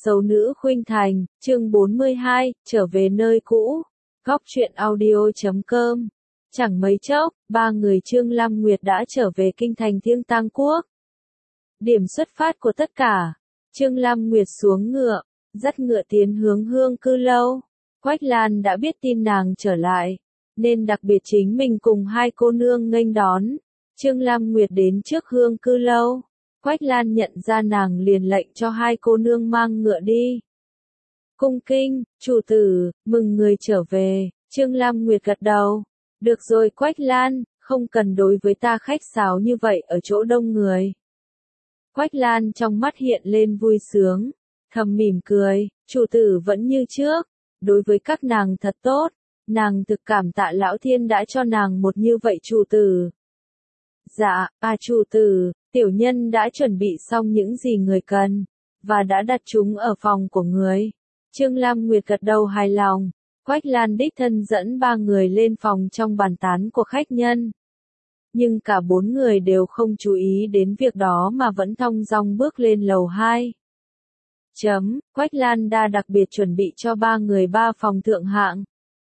Xấu nữ khuynh thành, chương 42, trở về nơi cũ. Góc truyện audio.com. Chẳng mấy chốc, ba người Trương Lam Nguyệt đã trở về kinh thành Thiêng Tang Quốc. Điểm xuất phát của tất cả, Trương Lam Nguyệt xuống ngựa, dắt ngựa tiến hướng Hương Cư Lâu. Quách Lan đã biết tin nàng trở lại, nên đặc biệt chính mình cùng hai cô nương nghênh đón. Trương Lam Nguyệt đến trước Hương Cư Lâu. Quách Lan nhận ra nàng liền lệnh cho hai cô nương mang ngựa đi. Cung kinh, chủ tử, mừng người trở về. Trương Lam Nguyệt gật đầu. Được rồi Quách Lan, không cần đối với ta khách sáo như vậy ở chỗ đông người. Quách Lan trong mắt hiện lên vui sướng, thầm mỉm cười, chủ tử vẫn như trước, đối với các nàng thật tốt, nàng thực cảm tạ Lão Thiên đã cho nàng một như vậy chủ tử. Dạ, chủ tử, tiểu nhân đã chuẩn bị xong những gì người cần, và đã đặt chúng ở phòng của người. Trương Lam Nguyệt gật đầu hài lòng. Quách Lan đích thân dẫn ba người lên phòng trong bàn tán của khách nhân. Nhưng cả bốn người đều không chú ý đến việc đó mà vẫn thong dong bước lên lầu 2. Quách Lan đã đặc biệt chuẩn bị cho ba người ba phòng thượng hạng.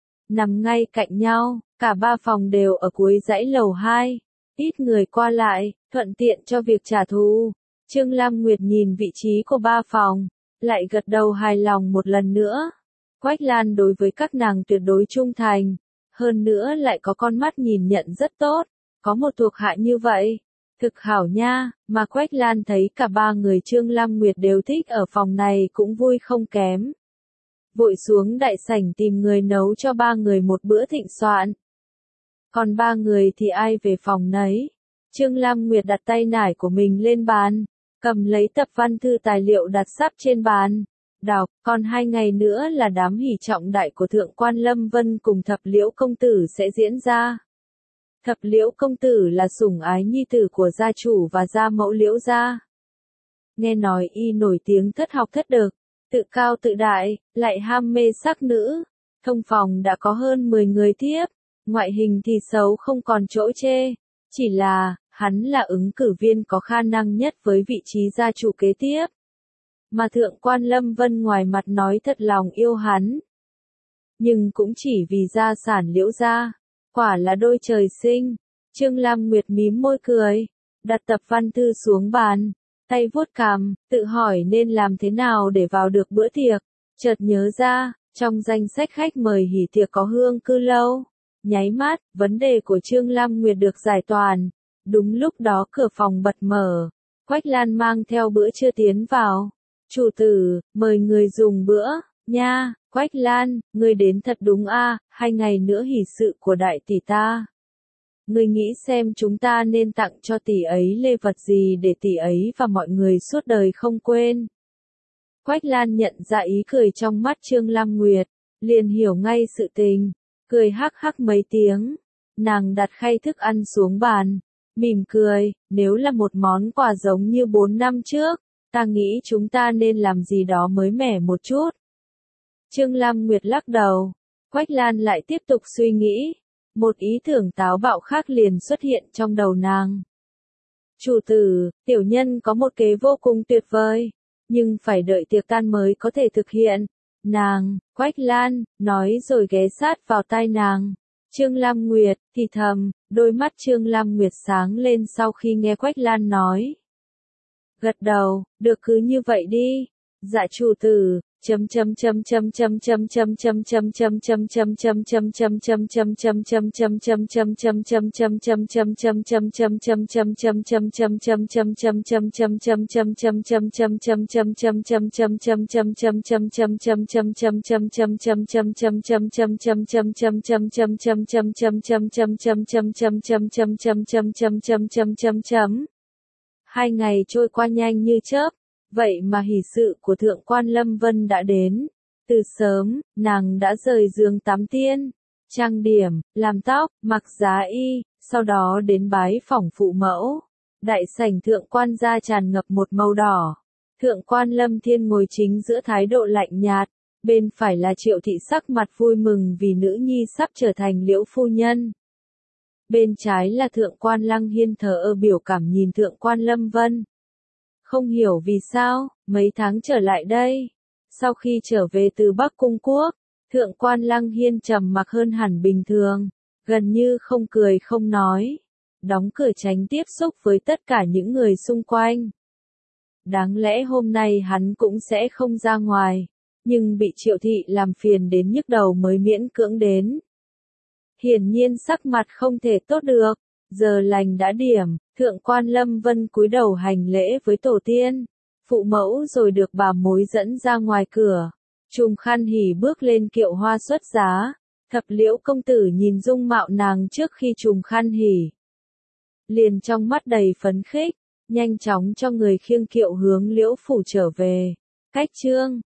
Nằm ngay cạnh nhau, cả ba phòng đều ở cuối dãy lầu 2. Ít người qua lại, thuận tiện cho việc trả thù. Trương Lam Nguyệt nhìn vị trí của ba phòng, lại gật đầu hài lòng một lần nữa. Quách Lan đối với các nàng tuyệt đối trung thành, hơn nữa lại có con mắt nhìn nhận rất tốt, có một thuộc hạ như vậy, thực hảo nha, mà Quách Lan thấy cả ba người Trương Lam Nguyệt đều thích ở phòng này cũng vui không kém. Vội xuống đại sảnh tìm người nấu cho ba người một bữa thịnh soạn. Còn ba người thì ai về phòng nấy. Trương Lam Nguyệt đặt tay nải của mình lên bàn, cầm lấy tập văn thư tài liệu đặt sắp trên bàn. Đọc, còn 2 ngày nữa là đám hỷ trọng đại của Thượng quan Lâm Vân cùng Thập Liễu Công Tử sẽ diễn ra. Thập Liễu Công Tử là sủng ái nhi tử của gia chủ và gia mẫu Liễu gia. Nghe nói y nổi tiếng thất học thất đức, tự cao tự đại, lại ham mê sắc nữ. Thông phòng đã có hơn 10 người tiếp, ngoại hình thì xấu không còn chỗ chê. Chỉ là, hắn là ứng cử viên có khả năng nhất với vị trí gia chủ kế tiếp. Mà Thượng quan Lâm Vân ngoài mặt nói thật lòng yêu hắn. Nhưng cũng chỉ vì gia sản Liễu gia, quả là đôi trời sinh. Trương Lam Nguyệt mím môi cười, đặt tập văn thư xuống bàn, tay vuốt cằm, tự hỏi nên làm thế nào để vào được bữa tiệc. Chợt nhớ ra, trong danh sách khách mời hỉ tiệc có Hương Cư Lâu. Nháy mắt, vấn đề của Trương Lam Nguyệt được giải toàn. Đúng lúc đó cửa phòng bật mở, Quách Lan mang theo bữa trưa tiến vào. Chủ tử, mời người dùng bữa, nha. Quách Lan, người đến thật đúng a, 2 ngày nữa hỷ sự của đại tỷ ta. Người nghĩ xem chúng ta nên tặng cho tỷ ấy lễ vật gì để tỷ ấy và mọi người suốt đời không quên. Quách Lan nhận ra ý cười trong mắt Trương Lam Nguyệt, liền hiểu ngay sự tình, cười hắc hắc mấy tiếng. Nàng đặt khay thức ăn xuống bàn, mỉm cười, nếu là một món quà giống như 4 năm trước, ta nghĩ chúng ta nên làm gì đó mới mẻ một chút. Trương Lam Nguyệt lắc đầu. Quách Lan lại tiếp tục suy nghĩ. Một ý tưởng táo bạo khác liền xuất hiện trong đầu nàng. Chủ tử, tiểu nhân có một kế vô cùng tuyệt vời, nhưng phải đợi tiệc tan mới có thể thực hiện. Nàng, Quách Lan, nói rồi ghé sát vào tai nàng. Trương Lam Nguyệt, thì thầm, đôi mắt Trương Lam Nguyệt sáng lên sau khi nghe Quách Lan nói. Gật đầu, được cứ như vậy đi. Dạ chủ tử. Hai ngày trôi qua nhanh như chớp. Vậy mà hỷ sự của Thượng quan Lâm Vân đã đến. Từ sớm, nàng đã rời giường tắm tiên, trang điểm, làm tóc, mặc giá y, sau đó đến bái phỏng phụ mẫu. Đại sảnh Thượng quan gia tràn ngập một màu đỏ. Thượng quan Lâm Thiên ngồi chính giữa thái độ lạnh nhạt, bên phải là Triệu thị sắc mặt vui mừng vì nữ nhi sắp trở thành Liễu phu nhân. Bên trái là Thượng quan Lăng Hiên thờ ơ biểu cảm nhìn Thượng quan Lâm Vân. Không hiểu vì sao, mấy tháng trở lại đây, Sau khi trở về từ Bắc Cung Quốc, Thượng quan Lăng Hiên trầm mặc hơn hẳn bình thường, gần như không cười không nói, đóng cửa tránh tiếp xúc với tất cả những người xung quanh. Đáng lẽ hôm nay hắn cũng sẽ không ra ngoài, nhưng bị Triệu Thị làm phiền đến nhức đầu mới miễn cưỡng đến. Hiển nhiên sắc mặt không thể tốt được, giờ lành đã điểm, Thượng quan Lâm Vân cúi đầu hành lễ với tổ tiên, phụ mẫu rồi được bà mối dẫn ra ngoài cửa. Trùng Khan Hỉ bước lên kiệu hoa xuất giá, Thập Liễu công tử nhìn dung mạo nàng trước khi Trùng Khan Hỉ, liền trong mắt đầy phấn khích, nhanh chóng cho người khiêng kiệu hướng Liễu phủ trở về. Cách chương